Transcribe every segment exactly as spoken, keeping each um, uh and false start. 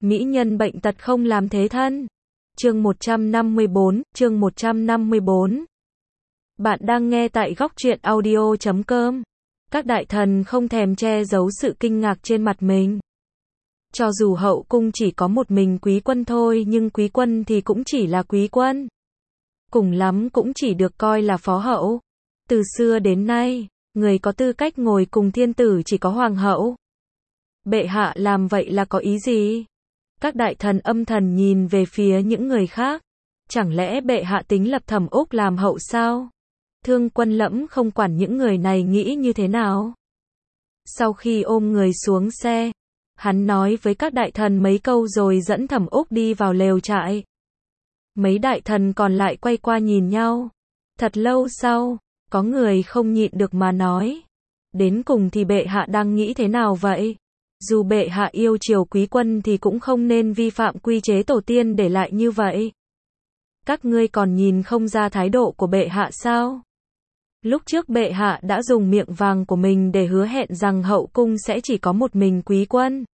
Mỹ nhân bệnh tật không làm thế thân. Chương một trăm năm mươi bốn, chương một trăm năm mươi bốn. Bạn đang nghe tại góc truyện audio chấm com. Các đại thần không thèm che giấu sự kinh ngạc trên mặt mình. Cho dù hậu cung chỉ có một mình quý quân thôi, nhưng quý quân thì cũng chỉ là quý quân. Cùng lắm cũng chỉ được coi là phó hậu. Từ xưa đến nay, người có tư cách ngồi cùng thiên tử chỉ có hoàng hậu. Bệ hạ làm vậy là có ý gì? Các đại thần âm thầm nhìn về phía những người khác. Chẳng lẽ bệ hạ tính lập Thẩm Úc làm hậu sao? Thương Quân Lẫm không quản những người này nghĩ như thế nào. Sau khi ôm người xuống xe, hắn nói với các đại thần mấy câu rồi dẫn Thẩm Úc đi vào lều trại. Mấy đại thần còn lại quay qua nhìn nhau. Thật lâu sau, có người không nhịn được mà nói. Đến cùng thì bệ hạ đang nghĩ thế nào vậy? Dù bệ hạ yêu chiều quý quân thì cũng không nên vi phạm quy chế tổ tiên để lại như vậy. Các ngươi còn nhìn không ra thái độ của bệ hạ sao? Lúc trước bệ hạ đã dùng miệng vàng của mình để hứa hẹn rằng hậu cung sẽ chỉ có một mình quý quân.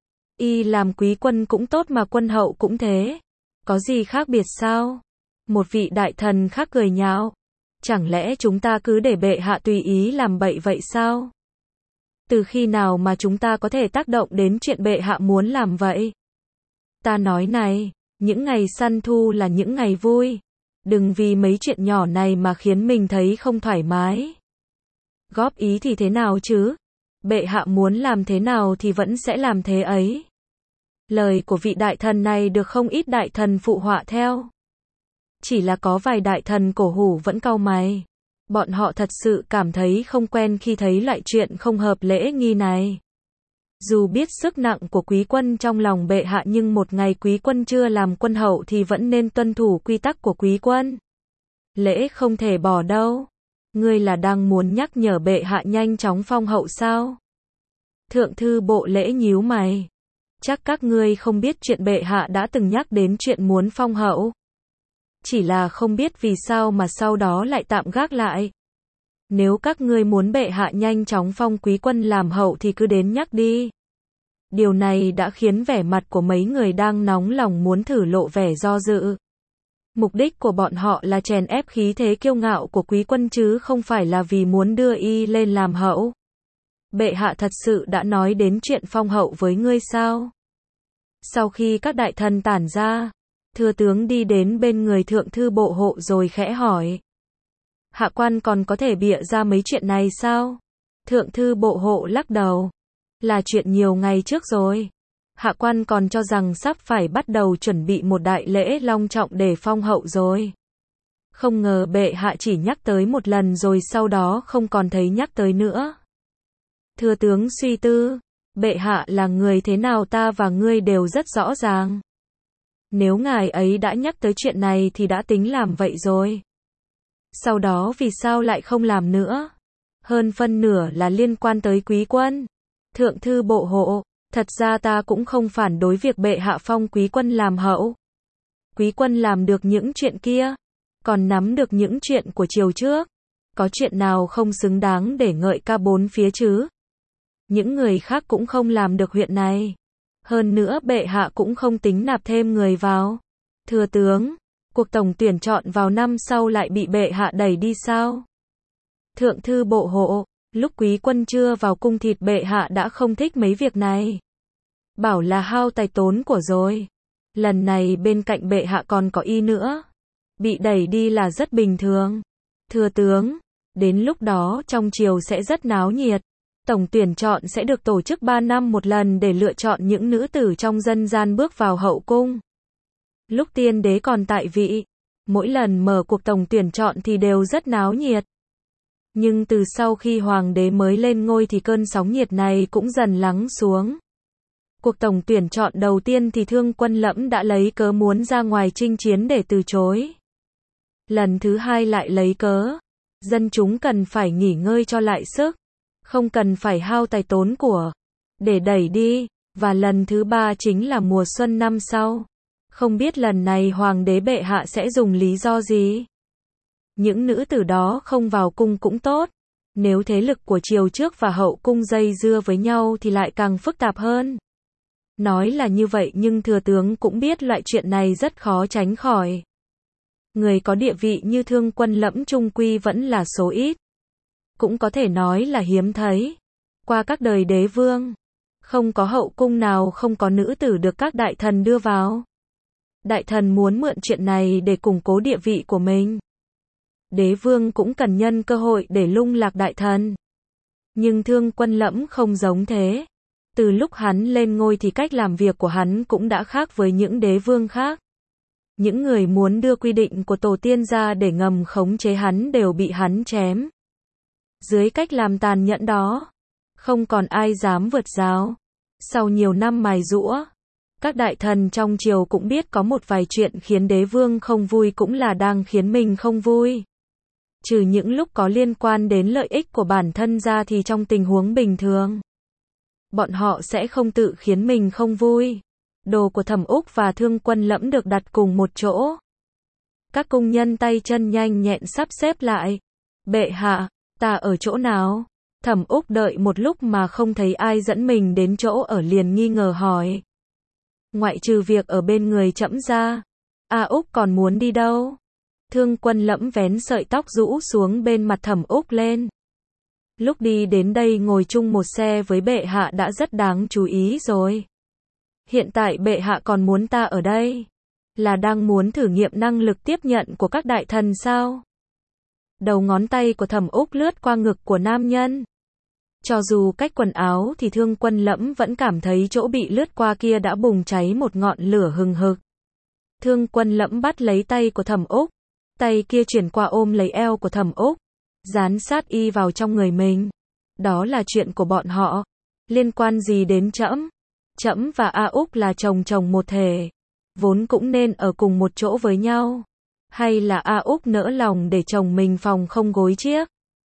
Y làm quý quân cũng tốt mà quân hậu cũng thế. Có gì khác biệt sao? Một vị đại thần khác cười nhạo. Chẳng lẽ chúng ta cứ để bệ hạ tùy ý làm bậy vậy sao? Từ khi nào mà chúng ta có thể tác động đến chuyện bệ hạ muốn làm vậy? Ta nói này, những ngày săn thu là những ngày vui. Đừng vì mấy chuyện nhỏ này mà khiến mình thấy không thoải mái. Góp ý thì thế nào chứ? Bệ hạ muốn làm thế nào thì vẫn sẽ làm thế ấy. Lời của vị đại thần này được không ít đại thần phụ họa theo. Chỉ là có vài đại thần cổ hủ vẫn cau mày. Bọn họ thật sự cảm thấy không quen khi thấy loại chuyện không hợp lễ nghi này. Dù biết sức nặng của quý quân trong lòng bệ hạ nhưng một ngày quý quân chưa làm quân hậu thì vẫn nên tuân thủ quy tắc của quý quân. Lễ không thể bỏ đâu. Ngươi là đang muốn nhắc nhở bệ hạ nhanh chóng phong hậu sao? Thượng thư bộ lễ nhíu mày. Chắc các ngươi không biết chuyện bệ hạ đã từng nhắc đến chuyện muốn phong hậu. Chỉ là không biết vì sao mà sau đó lại tạm gác lại. Nếu các ngươi muốn bệ hạ nhanh chóng phong quý quân làm hậu thì cứ đến nhắc đi. Điều này đã khiến vẻ mặt của mấy người đang nóng lòng muốn thử lộ vẻ do dự. Mục đích của bọn họ là chèn ép khí thế kiêu ngạo của quý quân chứ không phải là vì muốn đưa y lên làm hậu. Bệ hạ thật sự đã nói đến chuyện phong hậu với ngươi sao? Sau khi các đại thần tản ra, thừa tướng đi đến bên người thượng thư bộ hộ rồi khẽ hỏi. Hạ quan còn có thể bịa ra mấy chuyện này sao? Thượng thư bộ hộ lắc đầu. Là chuyện nhiều ngày trước rồi. Hạ quan còn cho rằng sắp phải bắt đầu chuẩn bị một đại lễ long trọng để phong hậu rồi. Không ngờ bệ hạ chỉ nhắc tới một lần rồi sau đó không còn thấy nhắc tới nữa. Thừa tướng suy tư. Bệ hạ là người thế nào ta và ngươi đều rất rõ ràng. Nếu ngài ấy đã nhắc tới chuyện này thì đã tính làm vậy rồi. Sau đó vì sao lại không làm nữa? Hơn phân nửa là liên quan tới quý quân. Thượng thư bộ hộ, thật ra ta cũng không phản đối việc bệ hạ phong quý quân làm hậu. Quý quân làm được những chuyện kia, còn nắm được những chuyện của triều trước. Có chuyện nào không xứng đáng để ngợi ca bốn phía chứ? Những người khác cũng không làm được huyện này. Hơn nữa bệ hạ cũng không tính nạp thêm người vào. Thừa tướng, cuộc tổng tuyển chọn vào năm sau lại bị bệ hạ đẩy đi sao? Thượng thư bộ hộ, lúc quý quân chưa vào cung thịt bệ hạ đã không thích mấy việc này. Bảo là hao tài tốn của rồi. Lần này bên cạnh bệ hạ còn có y nữa. Bị đẩy đi là rất bình thường. Thừa tướng, đến lúc đó trong triều sẽ rất náo nhiệt. Tổng tuyển chọn sẽ được tổ chức ba năm một lần để lựa chọn những nữ tử trong dân gian bước vào hậu cung. Lúc tiên đế còn tại vị, mỗi lần mở cuộc tổng tuyển chọn thì đều rất náo nhiệt. Nhưng từ sau khi hoàng đế mới lên ngôi thì cơn sóng nhiệt này cũng dần lắng xuống. Cuộc tổng tuyển chọn đầu tiên thì Thương Quân Lẫm đã lấy cớ muốn ra ngoài chinh chiến để từ chối. Lần thứ hai lại lấy cớ dân chúng cần phải nghỉ ngơi cho lại sức, không cần phải hao tài tốn của để đẩy đi, và lần thứ ba chính là mùa xuân năm sau. Không biết lần này hoàng đế bệ hạ sẽ dùng lý do gì? Những nữ tử đó không vào cung cũng tốt. Nếu thế lực của triều trước và hậu cung dây dưa với nhau thì lại càng phức tạp hơn. Nói là như vậy nhưng thừa tướng cũng biết loại chuyện này rất khó tránh khỏi. Người có địa vị như Thương Quân Lẫm chung quy vẫn là số ít. Cũng có thể nói là hiếm thấy. Qua các đời đế vương, không có hậu cung nào không có nữ tử được các đại thần đưa vào. Đại thần muốn mượn chuyện này để củng cố địa vị của mình. Đế vương cũng cần nhân cơ hội để lung lạc đại thần. Nhưng Thương Quân Lẫm không giống thế. Từ lúc hắn lên ngôi thì cách làm việc của hắn cũng đã khác với những đế vương khác. Những người muốn đưa quy định của tổ tiên ra để ngầm khống chế hắn đều bị hắn chém. Dưới cách làm tàn nhẫn đó, không còn ai dám vượt rào. Sau nhiều năm mài giũa, các đại thần trong triều cũng biết có một vài chuyện khiến đế vương không vui cũng là đang khiến mình không vui. Trừ những lúc có liên quan đến lợi ích của bản thân ra thì trong tình huống bình thường, bọn họ sẽ không tự khiến mình không vui. Đồ của Thẩm Úc và Thương Quân Lẫm được đặt cùng một chỗ. Các cung nhân tay chân nhanh nhẹn sắp xếp lại. Bệ hạ, ta ở chỗ nào? Thẩm Úc đợi một lúc mà không thấy ai dẫn mình đến chỗ ở liền nghi ngờ hỏi. Ngoại trừ việc ở bên người trẫm ra, A Úc còn muốn đi đâu? Thương Quân Lẫm vén sợi tóc rũ xuống bên mặt Thẩm Úc lên. Lúc đi đến đây ngồi chung một xe với bệ hạ đã rất đáng chú ý rồi. Hiện tại bệ hạ còn muốn ta ở đây? Là đang muốn thử nghiệm năng lực tiếp nhận của các đại thần sao? Đầu ngón tay của Thẩm Úc lướt qua ngực của nam nhân. Cho dù cách quần áo thì Thương Quân Lẫm vẫn cảm thấy chỗ bị lướt qua kia đã bùng cháy một ngọn lửa hừng hực. Thương Quân Lẫm bắt lấy tay của Thẩm Úc. Tay kia chuyển qua ôm lấy eo của Thẩm Úc. Dán sát y vào trong người mình. Đó là chuyện của bọn họ. Liên quan gì đến trẫm? Trẫm và A Úc là chồng chồng một thể. Vốn cũng nên ở cùng một chỗ với nhau. Hay là A Úc nỡ lòng để chồng mình phòng không gối chiếc?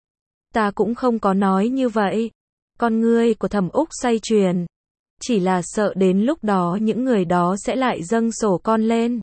Ta cũng không có nói như vậy. Con ngươi của Thẩm Úc xoay chuyển. Chỉ là sợ đến lúc đó những người đó sẽ lại dâng sổ con lên.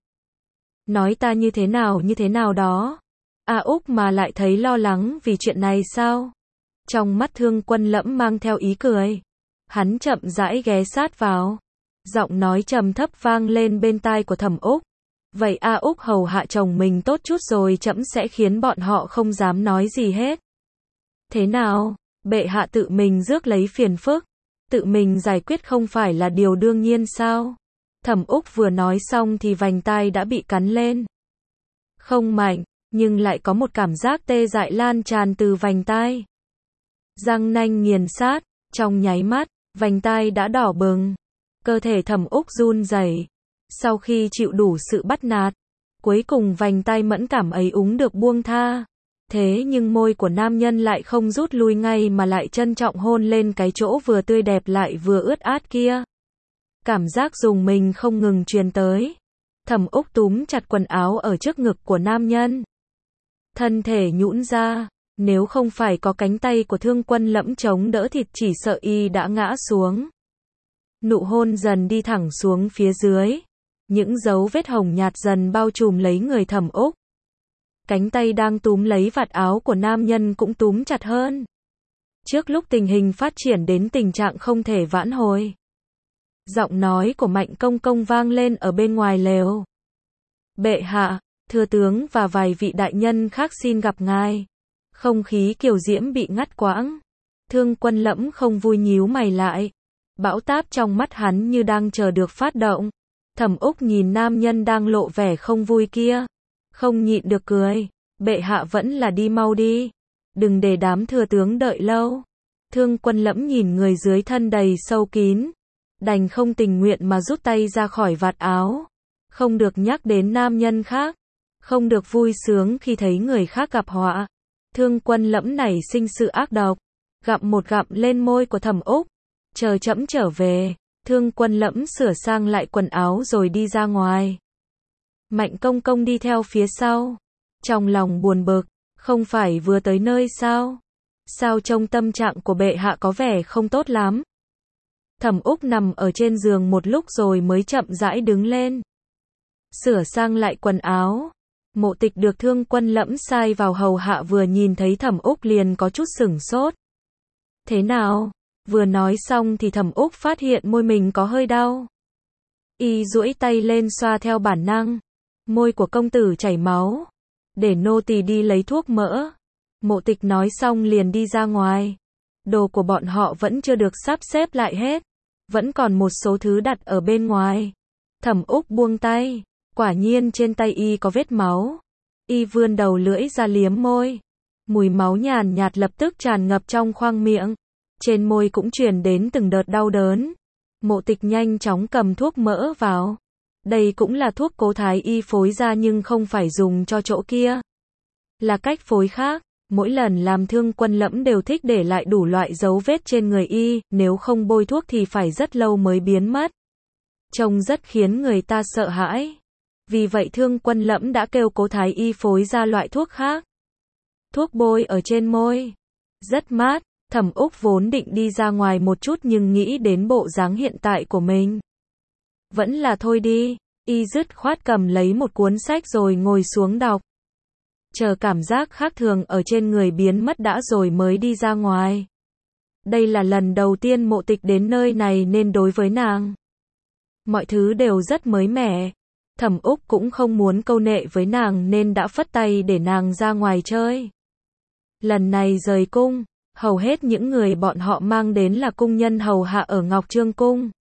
Nói ta như thế nào như thế nào đó. A Úc mà lại thấy lo lắng vì chuyện này sao? Trong mắt Thương Quân Lẫm mang theo ý cười. Hắn chậm rãi ghé sát vào. Giọng nói trầm thấp vang lên bên tai của Thẩm Úc. Vậy A Úc hầu hạ chồng mình tốt chút rồi trẫm sẽ khiến bọn họ không dám nói gì hết. Thế nào? Bệ hạ tự mình rước lấy phiền phức. Tự mình giải quyết không phải là điều đương nhiên sao? Thẩm Úc vừa nói xong thì vành tai đã bị cắn lên. Không mạnh, nhưng lại có một cảm giác tê dại lan tràn từ vành tai. Răng nanh nghiền sát, trong nháy mắt, vành tai đã đỏ bừng. Cơ thể Thẩm Úc run rẩy. Sau khi chịu đủ sự bắt nạt, cuối cùng vành tai mẫn cảm ấy úng được buông tha. Thế nhưng môi của nam nhân lại không rút lui ngay mà lại trân trọng hôn lên cái chỗ vừa tươi đẹp lại vừa ướt át kia. Cảm giác dùng mình không ngừng truyền tới. Thẩm Úc túm chặt quần áo ở trước ngực của nam nhân. Thân thể nhũn ra, nếu không phải có cánh tay của Thương Quân Lẫm chống đỡ thịt chỉ sợ y đã ngã xuống. Nụ hôn dần đi thẳng xuống phía dưới. Những dấu vết hồng nhạt dần bao trùm lấy người Thẩm Úc. Cánh tay đang túm lấy vạt áo của nam nhân cũng túm chặt hơn. Trước lúc tình hình phát triển đến tình trạng không thể vãn hồi. Giọng nói của Mạnh Công Công vang lên ở bên ngoài lều. Bệ hạ, thừa tướng và vài vị đại nhân khác xin gặp ngài. Không khí kiều diễm bị ngắt quãng. Thương Quân Lẫm không vui nhíu mày lại. Bão táp trong mắt hắn như đang chờ được phát động. Thẩm Úc nhìn nam nhân đang lộ vẻ không vui kia. Không nhịn được cười. Bệ hạ vẫn là đi mau đi. Đừng để đám thừa tướng đợi lâu. Thương Quân Lẫm nhìn người dưới thân đầy sâu kín. Đành không tình nguyện mà rút tay ra khỏi vạt áo. Không được nhắc đến nam nhân khác. Không được vui sướng khi thấy người khác gặp họa. Thương Quân Lẫm nảy sinh sự ác độc. Gặm một gặm lên môi của Thẩm Úc. Chờ trẫm trở về. Thương Quân Lẫm sửa sang lại quần áo rồi đi ra ngoài. Mạnh Công Công đi theo phía sau. Trong lòng buồn bực. Không phải vừa tới nơi sao? Sao trông tâm trạng của bệ hạ có vẻ không tốt lắm? Thẩm Úc nằm ở trên giường một lúc rồi mới chậm rãi đứng lên. Sửa sang lại quần áo. Mộ Tịch được Thương Quân Lẫm sai vào hầu hạ vừa nhìn thấy Thẩm Úc liền có chút sửng sốt. Thế nào? Vừa nói xong thì Thẩm Úc phát hiện môi mình có hơi đau. Y duỗi tay lên xoa theo bản năng. Môi của công tử chảy máu. Để nô tỳ đi lấy thuốc mỡ. Mộ Tịch nói xong liền đi ra ngoài. Đồ của bọn họ vẫn chưa được sắp xếp lại hết. Vẫn còn một số thứ đặt ở bên ngoài. Thẩm Úc buông tay. Quả nhiên trên tay y có vết máu. Y vươn đầu lưỡi ra liếm môi. Mùi máu nhàn nhạt lập tức tràn ngập trong khoang miệng. Trên môi cũng truyền đến từng đợt đau đớn. Mộ Tịch nhanh chóng cầm thuốc mỡ vào. Đây cũng là thuốc Cố Thái Y phối ra nhưng không phải dùng cho chỗ kia. Là cách phối khác. Mỗi lần làm Thương Quân Lẫm đều thích để lại đủ loại dấu vết trên người y, nếu không bôi thuốc thì phải rất lâu mới biến mất. Trông rất khiến người ta sợ hãi. Vì vậy Thương Quân Lẫm đã kêu Cố Thái Y phối ra loại thuốc khác. Thuốc bôi ở trên môi. Rất mát. Thẩm Úc vốn định đi ra ngoài một chút nhưng nghĩ đến bộ dáng hiện tại của mình. Vẫn là thôi đi. Y dứt khoát cầm lấy một cuốn sách rồi ngồi xuống đọc. Chờ cảm giác khác thường ở trên người biến mất đã rồi mới đi ra ngoài. Đây là lần đầu tiên Mộ Tịch đến nơi này nên đối với nàng, mọi thứ đều rất mới mẻ. Thẩm Úc cũng không muốn câu nệ với nàng nên đã phất tay để nàng ra ngoài chơi. Lần này rời cung, hầu hết những người bọn họ mang đến là cung nhân hầu hạ ở Ngọc Trương Cung.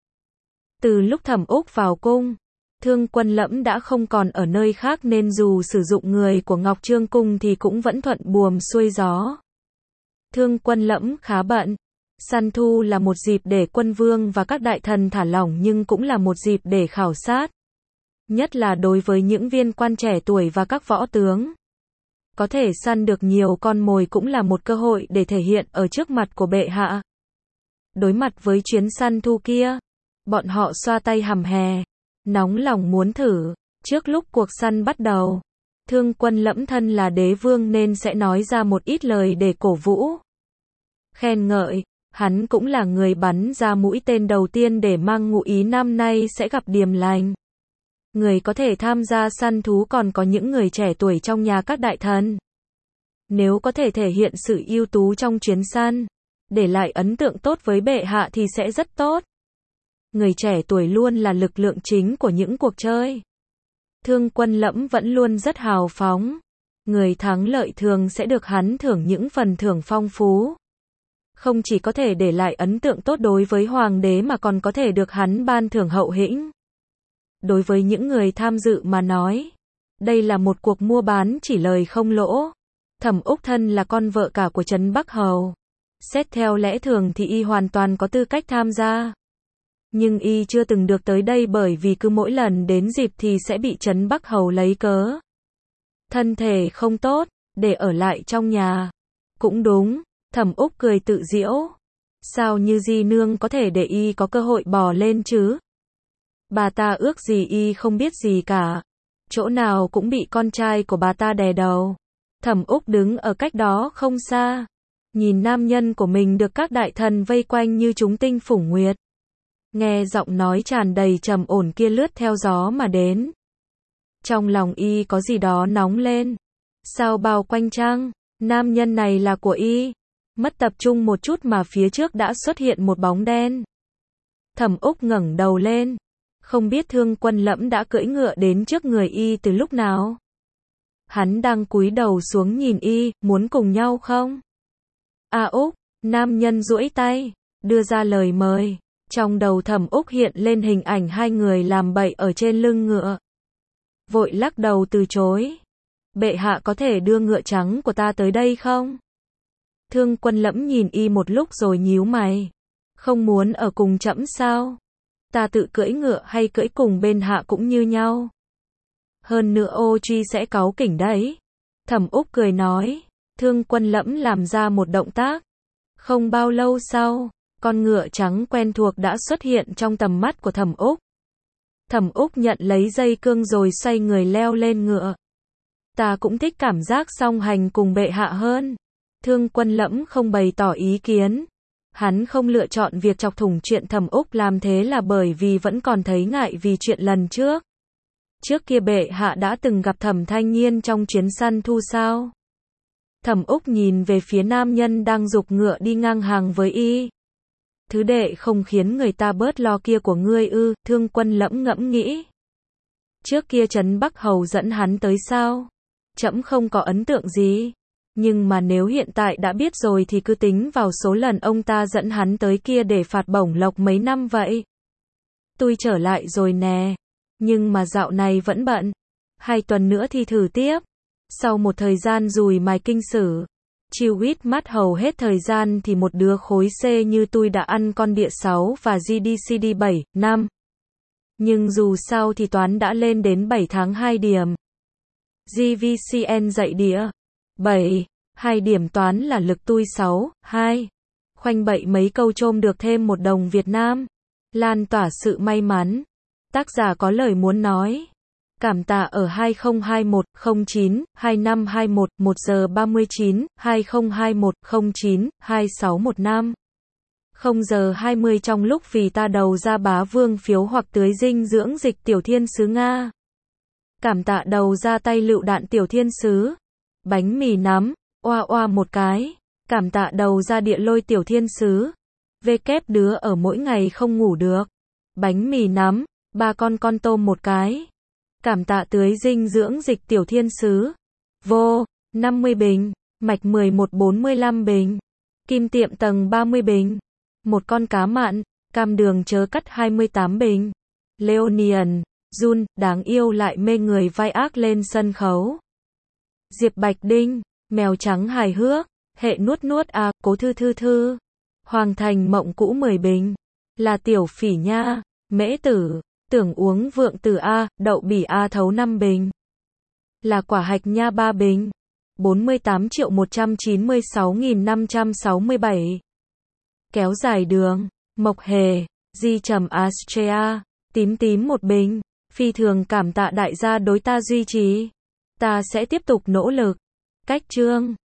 Từ lúc Thẩm Úc vào cung, Thương Quân Lẫm đã không còn ở nơi khác nên dù sử dụng người của Ngọc Trương Cung thì cũng vẫn thuận buồm xuôi gió. Thương Quân Lẫm khá bận. Săn thu là một dịp để quân vương và các đại thần thả lỏng nhưng cũng là một dịp để khảo sát. Nhất là đối với những viên quan trẻ tuổi và các võ tướng. Có thể săn được nhiều con mồi cũng là một cơ hội để thể hiện ở trước mặt của bệ hạ. Đối mặt với chuyến săn thu kia, bọn họ xoa tay hầm hè, nóng lòng muốn thử. Trước lúc cuộc săn bắt đầu, Thương Quân Lẫm thân là đế vương nên sẽ nói ra một ít lời để cổ vũ, khen ngợi. Hắn cũng là người bắn ra mũi tên đầu tiên để mang ngụ ý năm nay sẽ gặp điềm lành. Người có thể tham gia săn thú còn có những người trẻ tuổi trong nhà các đại thần. Nếu có thể thể hiện sự ưu tú trong chuyến săn, để lại ấn tượng tốt với bệ hạ thì sẽ rất tốt. Người trẻ tuổi luôn là lực lượng chính của những cuộc chơi. Thương Quân Lẫm vẫn luôn rất hào phóng. Người thắng lợi thường sẽ được hắn thưởng những phần thưởng phong phú. Không chỉ có thể để lại ấn tượng tốt đối với hoàng đế mà còn có thể được hắn ban thưởng hậu hĩnh. Đối với những người tham dự mà nói, đây là một cuộc mua bán chỉ lời không lỗ. Thẩm Úc thân là con vợ cả của Trấn Bắc Hầu. Xét theo lẽ thường thì y hoàn toàn có tư cách tham gia. Nhưng y chưa từng được tới đây bởi vì cứ mỗi lần đến dịp thì sẽ bị Trấn Bắc Hầu lấy cớ. Thân thể không tốt, để ở lại trong nhà. Cũng đúng, Thẩm Úc cười tự giễu. Sao như Di Nương có thể để y có cơ hội bò lên chứ? Bà ta ước gì y không biết gì cả. Chỗ nào cũng bị con trai của bà ta đè đầu. Thẩm Úc đứng ở cách đó không xa. Nhìn nam nhân của mình được các đại thần vây quanh như chúng tinh phủng nguyệt. Nghe giọng nói tràn đầy trầm ổn kia lướt theo gió mà đến. Trong lòng y có gì đó nóng lên. Sao bao quanh chăng? Nam nhân này là của y. Mất tập trung một chút mà phía trước đã xuất hiện một bóng đen. Thẩm Úc ngẩng đầu lên. Không biết Thương Quân Lẫm đã cưỡi ngựa đến trước người y từ lúc nào. Hắn đang cúi đầu xuống nhìn y, muốn cùng nhau không? A Úc, nam nhân duỗi tay, đưa ra lời mời. Trong đầu Thẩm Úc hiện lên hình ảnh hai người làm bậy ở trên lưng ngựa. Vội lắc đầu từ chối. Bệ hạ có thể đưa ngựa trắng của ta tới đây không? Thương Quân Lẫm nhìn y một lúc rồi nhíu mày. Không muốn ở cùng trẫm sao? Ta tự cưỡi ngựa hay cưỡi cùng bên hạ cũng như nhau. Hơn nữa ô truy sẽ cáu kỉnh đấy. Thẩm Úc cười nói. Thương Quân Lẫm làm ra một động tác. Không bao lâu sau, con ngựa trắng quen thuộc đã xuất hiện trong tầm mắt của Thẩm Úc. Thẩm Úc nhận lấy dây cương rồi xoay người leo lên ngựa. Ta cũng thích cảm giác song hành cùng bệ hạ hơn. Thương Quân Lẫm không bày tỏ ý kiến. Hắn không lựa chọn việc chọc thủng chuyện Thẩm Úc làm thế là bởi vì vẫn còn thấy ngại vì chuyện lần trước. Trước kia bệ hạ đã từng gặp Thẩm Thanh Nhiên trong chuyến săn thu sao? Thẩm Úc nhìn về phía nam nhân đang giục ngựa đi ngang hàng với y. Thứ đệ không khiến người ta bớt lo kia của ngươi ư, Thương Quân lẫm ngẫm nghĩ. Trước kia Trấn Bắc Hầu dẫn hắn tới sao? Trẫm không có ấn tượng gì. Nhưng mà nếu hiện tại đã biết rồi thì cứ tính vào số lần ông ta dẫn hắn tới kia để phạt bổng lộc mấy năm vậy. Tôi trở lại rồi nè. Nhưng mà dạo này vẫn bận. Hai tuần nữa thì thử tiếp. Sau một thời gian dùi mài kinh sử, chiêu ít mắt hầu hết thời gian thì một đứa khối C như tôi đã ăn con địa sáu và giê đê xê đê bảy, năm. Nhưng dù sao thì toán đã lên đến bảy tháng hai điểm. giê vê xê en dạy địa bảy, hai điểm toán là lực tôi sáu, hai. Khoanh bậy mấy câu chôm được thêm một đồng Việt Nam. Lan tỏa sự may mắn. Tác giả có lời muốn nói. Cảm tạ ở hai không hai một không chín hai năm hai một, một giờ ba mươi chín, hai không hai một không chín hai sáu một năm. không giờ hai mươi trong lúc vì ta đầu ra bá vương phiếu hoặc tưới dinh dưỡng dịch tiểu thiên sứ Nga. Cảm tạ đầu ra tay lựu đạn tiểu thiên sứ. Bánh mì nắm, oa oa một cái. Cảm tạ đầu ra địa lôi tiểu thiên sứ. Vê kép đứa ở mỗi ngày không ngủ được. Bánh mì nắm, ba con con tôm một cái. Cảm tạ tưới dinh dưỡng dịch tiểu thiên sứ. Vô, năm mươi bình. Mạch mười một bốn mươi lăm bình. Kim tiệm tầng ba mươi bình. Một con cá mặn, cam đường chớ cắt hai mươi tám bình. Leonian, Jun, đáng yêu lại mê người vai ác lên sân khấu. Diệp Bạch Đinh, mèo trắng hài hước, hệ nuốt nuốt à, cố thư thư thư. Hoàng thành mộng cũ mười bình. Là tiểu phỉ nha, mễ tử, tưởng uống vượng tử A, đậu bỉ A thấu năm bình. Là quả hạch nha ba bình. bốn mươi tám triệu một trăm chín mươi sáu nghìn năm trăm sáu mươi bảy. Kéo dài đường, mộc hề, di trầm Astrea, tím tím một bình. Phi thường cảm tạ đại gia đối ta duy trì. Ta sẽ tiếp tục nỗ lực. Cách chương